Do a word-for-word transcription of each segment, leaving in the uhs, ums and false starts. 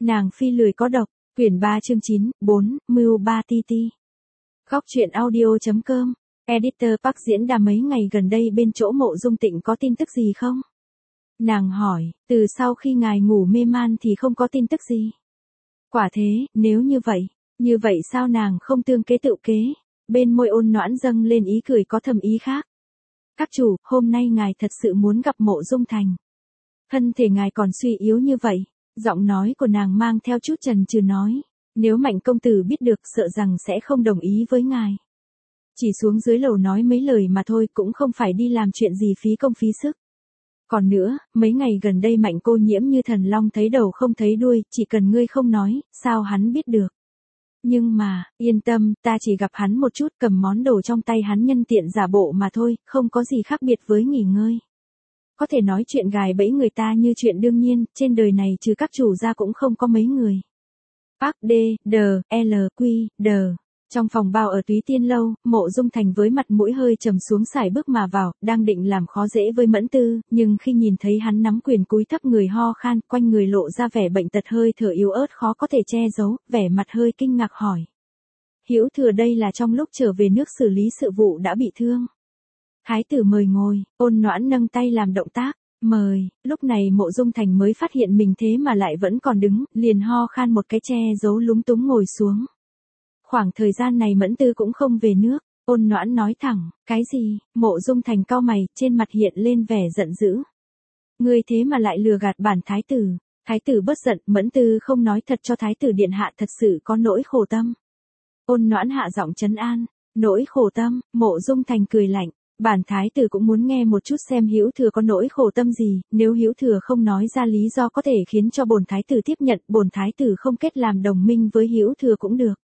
Nàng phi lười có độc, quyển ba chương chín, bốn, Mưu ba ti ti. Góc truyện audio.com, Editor Park diễn đà mấy ngày gần đây bên chỗ Mộ Dung Tịnh có tin tức gì không? Nàng hỏi, từ sau khi ngài ngủ mê man thì không có tin tức gì. Quả thế, nếu như vậy, như vậy sao nàng không tương kế tự kế? Bên môi ôn noãn dâng lên ý cười có thầm ý khác. Các chủ, hôm nay ngài thật sự muốn gặp Mộ Dung Thành. Thân thể ngài còn suy yếu như vậy. Giọng nói của nàng mang theo chút chần chừ nói, nếu Mạnh công tử biết được sợ rằng sẽ không đồng ý với ngài. Chỉ xuống dưới lầu nói mấy lời mà thôi, cũng không phải đi làm chuyện gì phí công phí sức. Còn nữa, mấy ngày gần đây Mạnh cô nhiễm như thần long thấy đầu không thấy đuôi, chỉ cần ngươi không nói, sao hắn biết được. Nhưng mà, yên tâm, ta chỉ gặp hắn một chút, cầm món đồ trong tay hắn nhân tiện giả bộ mà thôi, không có gì khác biệt với nghỉ ngơi. Có thể nói chuyện gài bẫy người ta như chuyện đương nhiên, trên đời này trừ các chủ ra cũng không có mấy người. Park D, D, L, Q, D. Trong phòng bao ở Túy Tiên Lâu, Mộ Dung Thành với mặt mũi hơi trầm xuống sải bước mà vào, đang định làm khó dễ với Mẫn Tư, nhưng khi nhìn thấy hắn nắm quyền cúi thấp người ho khan, quanh người lộ ra vẻ bệnh tật hơi thở yếu ớt khó có thể che giấu, vẻ mặt hơi kinh ngạc hỏi. Hữu Thừa đây là trong lúc trở về nước xử lý sự vụ đã bị thương. Thái tử mời ngồi, ôn noãn nâng tay làm động tác, mời, lúc này Mộ Dung Thành mới phát hiện mình thế mà lại vẫn còn đứng, liền ho khan một cái che giấu lúng túng ngồi xuống. Khoảng thời gian này Mẫn Tư cũng không về nước, ôn noãn nói thẳng, cái gì, Mộ Dung Thành cau mày, trên mặt hiện lên vẻ giận dữ. Ngươi thế mà lại lừa gạt bản thái tử, thái tử bất giận, Mẫn Tư không nói thật cho thái tử điện hạ thật sự có nỗi khổ tâm. Ôn noãn hạ giọng trấn an, nỗi khổ tâm, Mộ Dung Thành cười lạnh. Bản thái tử cũng muốn nghe một chút xem Hữu Thừa có nỗi khổ tâm gì, nếu Hữu Thừa không nói ra lý do có thể khiến cho bổn thái tử tiếp nhận, bổn thái tử không kết làm đồng minh với Hữu Thừa cũng được.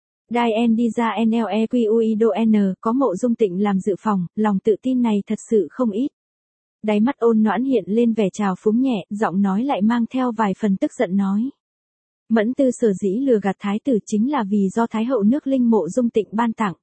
Dien đi ra en lờ e quy u i đô N, có Mộ Dung Tịnh làm dự phòng, lòng tự tin này thật sự không ít. Đáy mắt ôn noãn hiện lên vẻ trào phúng nhẹ, giọng nói lại mang theo vài phần tức giận nói. Mẫn Tư sở dĩ lừa gạt thái tử chính là vì do thái hậu nước Linh Mộ Dung Tịnh ban tặng.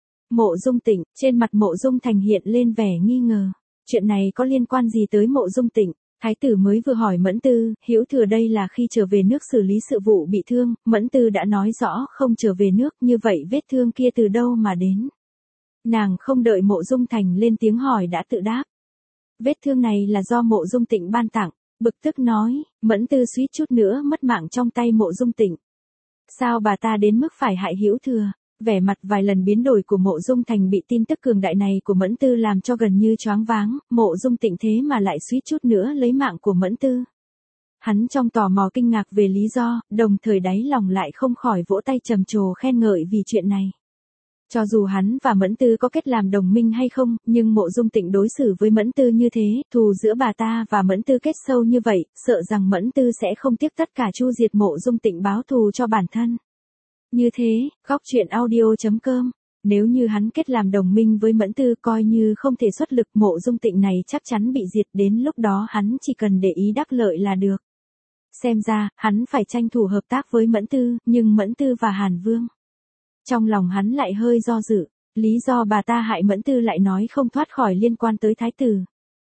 Mộ Dung Tịnh, trên mặt Mộ Dung Thành hiện lên vẻ nghi ngờ. Chuyện này có liên quan gì tới Mộ Dung Tịnh? Thái tử mới vừa hỏi Mẫn Tư, Hữu Thừa đây là khi trở về nước xử lý sự vụ bị thương, Mẫn Tư đã nói rõ không trở về nước, như vậy vết thương kia từ đâu mà đến? Nàng không đợi Mộ Dung Thành lên tiếng hỏi đã tự đáp. Vết thương này là do Mộ Dung Tịnh ban tặng, bực tức nói, Mẫn Tư suýt chút nữa mất mạng trong tay Mộ Dung Tịnh. Sao bà ta đến mức phải hại Hữu Thừa? Vẻ mặt vài lần biến đổi của Mộ Dung Thành bị tin tức cường đại này của Mẫn Tư làm cho gần như choáng váng, Mộ Dung Tịnh thế mà lại suýt chút nữa lấy mạng của Mẫn Tư. Hắn trong tò mò kinh ngạc về lý do, đồng thời đáy lòng lại không khỏi vỗ tay trầm trồ khen ngợi vì chuyện này. Cho dù hắn và Mẫn Tư có kết làm đồng minh hay không, nhưng Mộ Dung Tịnh đối xử với Mẫn Tư như thế, thù giữa bà ta và Mẫn Tư kết sâu như vậy, sợ rằng Mẫn Tư sẽ không tiếc tất cả chu diệt Mộ Dung Tịnh báo thù cho bản thân. Như thế, góc truyện audio.com, nếu như hắn kết làm đồng minh với Mẫn Tư coi như không thể xuất lực Mộ Dung Tịnh này chắc chắn bị diệt, đến lúc đó hắn chỉ cần để ý đắc lợi là được. Xem ra, hắn phải tranh thủ hợp tác với Mẫn Tư, nhưng Mẫn Tư và Hàn Vương. Trong lòng hắn lại hơi do dự, lý do bà ta hại Mẫn Tư lại nói không thoát khỏi liên quan tới thái tử.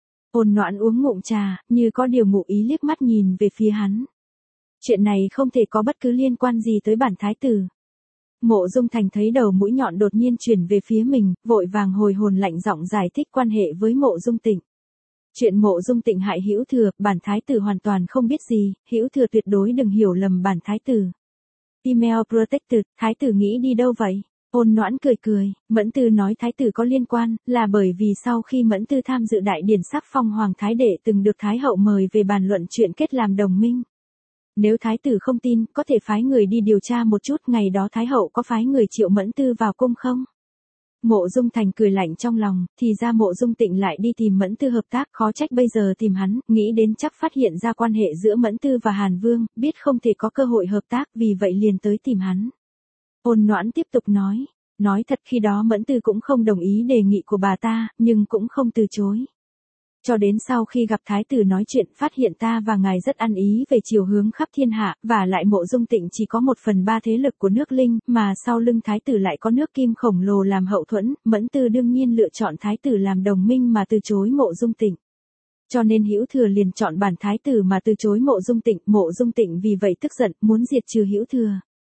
Ôn noãn uống ngụm trà, như có điều ngụ ý liếc mắt nhìn về phía hắn. Chuyện này không thể có bất cứ liên quan gì tới bản thái tử. Mộ Dung Thành thấy đầu mũi nhọn đột nhiên chuyển về phía mình, vội vàng hồi hồn lạnh giọng giải thích quan hệ với Mộ Dung Tịnh. Chuyện Mộ Dung Tịnh hại Hữu Thừa, bản thái tử hoàn toàn không biết gì, Hữu Thừa tuyệt đối đừng hiểu lầm bản thái tử. Email protected, thái tử nghĩ đi đâu vậy? Ôn noãn cười cười, Mẫn Tư nói thái tử có liên quan, là bởi vì sau khi Mẫn Tư tham dự đại điển sắc phong hoàng thái đệ từng được thái hậu mời về bàn luận chuyện kết làm đồng minh. Nếu thái tử không tin, có thể phái người đi điều tra một chút, ngày đó thái hậu có phái người triệu Mẫn Tư vào cung không? Mộ Dung Thành cười lạnh trong lòng, thì ra Mộ Dung Tịnh lại đi tìm Mẫn Tư hợp tác, khó trách bây giờ tìm hắn, nghĩ đến chắc phát hiện ra quan hệ giữa Mẫn Tư và Hàn Vương, biết không thể có cơ hội hợp tác, vì vậy liền tới tìm hắn. Ôn noãn tiếp tục nói, nói thật khi đó Mẫn Tư cũng không đồng ý đề nghị của bà ta, nhưng cũng không từ chối. Cho đến sau khi gặp thái tử nói chuyện phát hiện ta và ngài rất ăn ý về chiều hướng khắp thiên hạ, và lại Mộ Dung Tịnh chỉ có một phần ba thế lực của nước Linh, mà sau lưng thái tử lại có nước Kim khổng lồ làm hậu thuẫn, Mẫn Tư đương nhiên lựa chọn thái tử làm đồng minh mà từ chối Mộ Dung Tịnh. Cho nên Hữu Thừa liền chọn bản thái tử mà từ chối Mộ Dung Tịnh, Mộ Dung Tịnh vì vậy tức giận, muốn diệt trừ Hữu Thừa.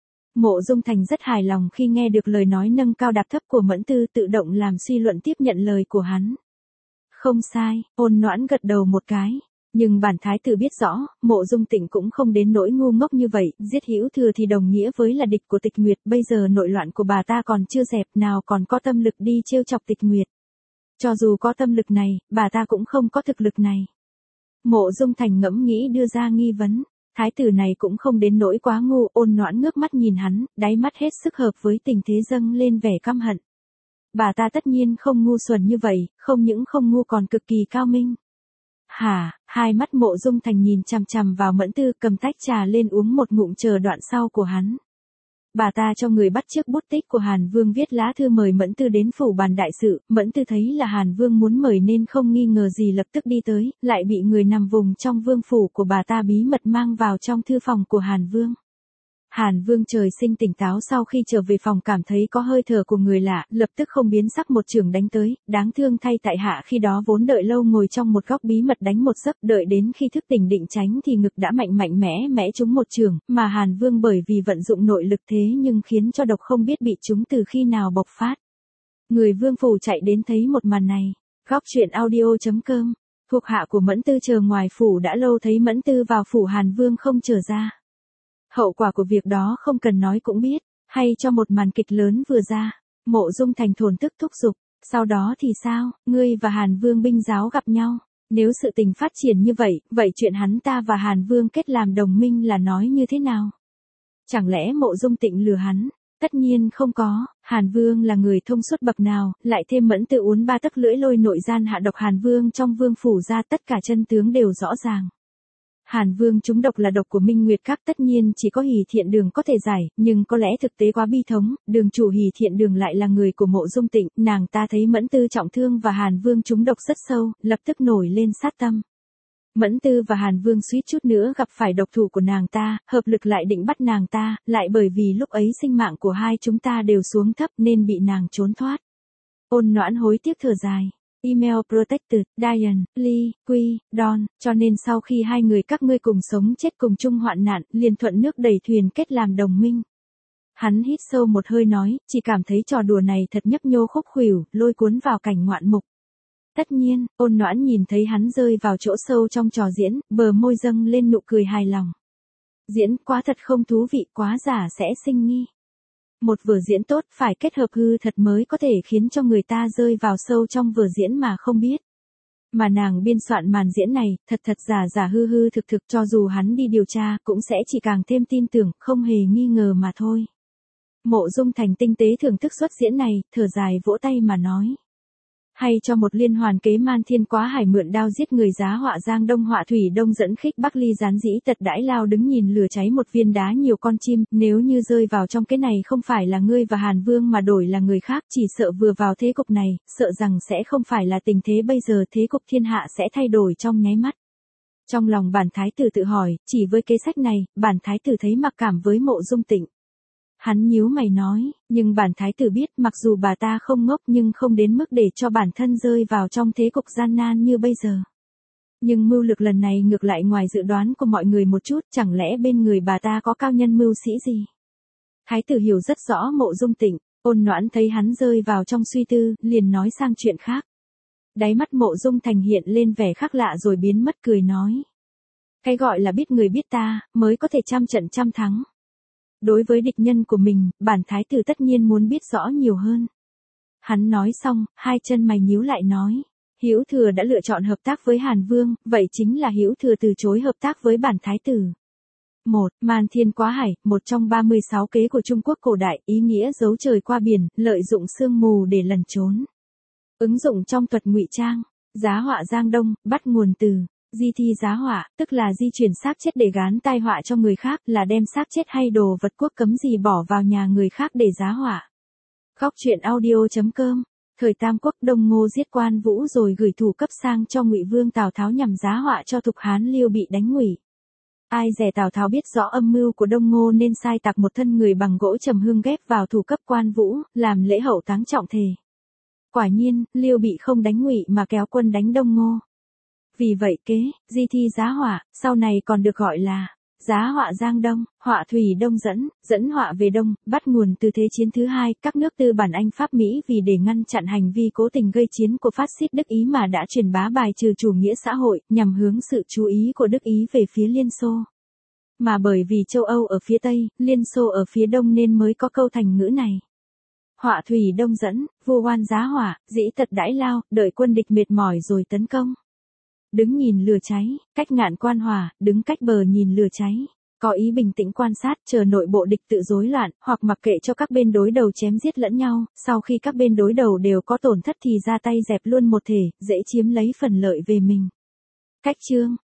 Mộ Dung Thành rất hài lòng khi nghe được lời nói nâng cao đạp thấp của Mẫn Tư, tự động làm suy luận tiếp nhận lời của hắn. Không sai, Ôn Noãn gật đầu một cái. Nhưng bản thái tử biết rõ, Mộ Dung Tịnh cũng không đến nỗi ngu ngốc như vậy, giết Hữu Thừa thì đồng nghĩa với là địch của Tịch Nguyệt, bây giờ nội loạn của bà ta còn chưa dẹp, nào còn có tâm lực đi trêu chọc Tịch Nguyệt. Cho dù có tâm lực này, bà ta cũng không có thực lực này. Mộ Dung Thành ngẫm nghĩ đưa ra nghi vấn, thái tử này cũng không đến nỗi quá ngu. Ôn Noãn ngước mắt nhìn hắn, đáy mắt hết sức hợp với tình thế dâng lên vẻ căm hận. Bà ta tất nhiên không ngu xuẩn như vậy, không những không ngu còn cực kỳ cao minh. Hả, hai mắt Mộ Dung Thành nhìn chằm chằm vào Mẫn Tư, cầm tách trà lên uống một ngụm chờ đoạn sau của hắn. Bà ta cho người bắt chước bút tích của Hàn Vương viết lá thư mời Mẫn Tư đến phủ bàn đại sự, Mẫn Tư thấy là Hàn Vương muốn mời nên không nghi ngờ gì lập tức đi tới, lại bị người nằm vùng trong vương phủ của bà ta bí mật mang vào trong thư phòng của Hàn Vương. Hàn Vương trời sinh tỉnh táo, sau khi trở về phòng cảm thấy có hơi thở của người lạ, lập tức không biến sắc một chưởng đánh tới, đáng thương thay tại hạ khi đó vốn đợi lâu ngồi trong một góc bí mật đánh một giấc, đợi đến khi thức tỉnh định tránh thì ngực đã mạnh mạnh mẽ mẽ trúng một chưởng, mà Hàn Vương bởi vì vận dụng nội lực thế nhưng khiến cho độc không biết bị trúng từ khi nào bộc phát. Người vương phủ chạy đến thấy một màn này. Góc truyện audio chấm com. Thuộc hạ của Mẫn Tư chờ ngoài phủ đã lâu thấy Mẫn Tư vào phủ Hàn Vương không trở ra. Hậu quả của việc đó không cần nói cũng biết, hay cho một màn kịch lớn vừa ra. Mộ Dung Thành thổn thức thúc giục, sau đó thì sao, ngươi và Hàn Vương binh giáo gặp nhau, nếu sự tình phát triển như vậy, vậy chuyện hắn ta và Hàn Vương kết làm đồng minh là nói như thế nào? Chẳng lẽ Mộ Dung Tịnh lừa hắn? Tất nhiên không có, Hàn Vương là người thông suốt bậc nào, lại thêm Mẫn Tư uốn ba tấc lưỡi lôi nội gian hạ độc Hàn Vương trong vương phủ ra, tất cả chân tướng đều rõ ràng. Hàn Vương trúng độc là độc của Minh Nguyệt Các, tất nhiên chỉ có Hỉ Thiện Đường có thể giải, nhưng có lẽ thực tế quá bi thống, đường chủ Hỉ Thiện Đường lại là người của Mộ Dung Tịnh, nàng ta thấy Mẫn Tư trọng thương và Hàn Vương trúng độc rất sâu, lập tức nổi lên sát tâm. Mẫn Tư và Hàn Vương suýt chút nữa gặp phải độc thủ của nàng ta, hợp lực lại định bắt nàng ta, lại bởi vì lúc ấy sinh mạng của hai chúng ta đều xuống thấp nên bị nàng trốn thoát. Ôn Noãn hối tiếc thở dài. Email Protected, Diane, Lee, Quy, Don, cho nên sau khi hai người các ngươi cùng sống chết cùng chung hoạn nạn, liền thuận nước đẩy thuyền kết làm đồng minh. Hắn hít sâu một hơi nói, chỉ cảm thấy trò đùa này thật nhấp nhô khúc khuỷu, lôi cuốn vào cảnh ngoạn mục. Tất nhiên, Ôn Noãn nhìn thấy hắn rơi vào chỗ sâu trong trò diễn, bờ môi dâng lên nụ cười hài lòng. Diễn quá thật không thú vị, quá giả sẽ sinh nghi. Một vở diễn tốt phải kết hợp hư thật mới có thể khiến cho người ta rơi vào sâu trong vở diễn mà không biết. Mà nàng biên soạn màn diễn này, thật thật giả giả hư hư thực thực, cho dù hắn đi điều tra, cũng sẽ chỉ càng thêm tin tưởng, không hề nghi ngờ mà thôi. Mộ Dung Thành tinh tế thưởng thức xuất diễn này, thở dài vỗ tay mà nói. Hay cho một liên hoàn kế man thiên quá hải mượn đao giết người, giá họa giang đông họa thủy đông dẫn khích bắc ly gián dĩ tật đãi lao đứng nhìn lửa cháy một viên đá nhiều con chim, nếu như rơi vào trong cái này không phải là ngươi và Hàn Vương mà đổi là người khác, chỉ sợ vừa vào thế cục này, sợ rằng sẽ không phải là tình thế bây giờ, thế cục thiên hạ sẽ thay đổi trong nháy mắt. Trong lòng bản thái tử tự hỏi, chỉ với kế sách này, bản thái tử thấy mặc cảm với Mộ Dung Tịnh. Hắn nhíu mày nói, nhưng bản thái tử biết mặc dù bà ta không ngốc nhưng không đến mức để cho bản thân rơi vào trong thế cục gian nan như bây giờ. Nhưng mưu lược lần này ngược lại ngoài dự đoán của mọi người một chút, chẳng lẽ bên người bà ta có cao nhân mưu sĩ gì? Thái tử hiểu rất rõ Mộ Dung Tịnh, Ôn Noãn thấy hắn rơi vào trong suy tư, liền nói sang chuyện khác. Đáy mắt Mộ Dung Thành hiện lên vẻ khác lạ rồi biến mất, cười nói. Cái gọi là biết người biết ta, mới có thể trăm trận trăm thắng. Đối với địch nhân của mình, bản thái tử tất nhiên muốn biết rõ nhiều hơn. Hắn nói xong, hai chân mày nhíu lại nói. Hữu Thừa đã lựa chọn hợp tác với Hàn Vương, vậy chính là Hữu Thừa từ chối hợp tác với bản thái tử. một. Man thiên quá hải, một trong ba mươi sáu kế của Trung Quốc cổ đại, ý nghĩa giấu trời qua biển, lợi dụng sương mù để lẩn trốn. Ứng dụng trong thuật ngụy trang. Giá họa giang đông, bắt nguồn từ di thi giá họa, tức là di chuyển xác chết để gán tai họa cho người khác, là đem xác chết hay đồ vật quốc cấm gì bỏ vào nhà người khác để giá họa. Góc truyện audio chấm com. Thời Tam Quốc, Đông Ngô giết Quan Vũ rồi gửi thủ cấp sang cho Ngụy Vương Tào Tháo nhằm giá họa cho Thục Hán Liêu bị đánh ngụy. Ai dè Tào Tháo biết rõ âm mưu của Đông Ngô nên sai tặc một thân người bằng gỗ trầm hương ghép vào thủ cấp Quan Vũ, làm lễ hậu táng trọng thề. Quả nhiên, Liêu bị không đánh ngụy mà kéo quân đánh Đông Ngô. Vì vậy kế, di thi giá họa, sau này còn được gọi là giá họa Giang Đông, họa thủy đông dẫn, dẫn họa về đông, bắt nguồn từ Thế chiến thứ hai, các nước tư bản Anh Pháp Mỹ vì để ngăn chặn hành vi cố tình gây chiến của phát xít Đức Ý mà đã truyền bá bài trừ chủ nghĩa xã hội, nhằm hướng sự chú ý của Đức Ý về phía Liên Xô. Mà bởi vì châu Âu ở phía Tây, Liên Xô ở phía Đông nên mới có câu thành ngữ này. Họa thủy đông dẫn, vua oan giá hỏa, dĩ tật đãi lao, đợi quân địch mệt mỏi rồi tấn công. Đứng nhìn lửa cháy, cách ngạn quan hòa, đứng cách bờ nhìn lửa cháy. Có ý bình tĩnh quan sát, chờ nội bộ địch tự rối loạn, hoặc mặc kệ cho các bên đối đầu chém giết lẫn nhau, sau khi các bên đối đầu đều có tổn thất thì ra tay dẹp luôn một thể, dễ chiếm lấy phần lợi về mình. Cách chương,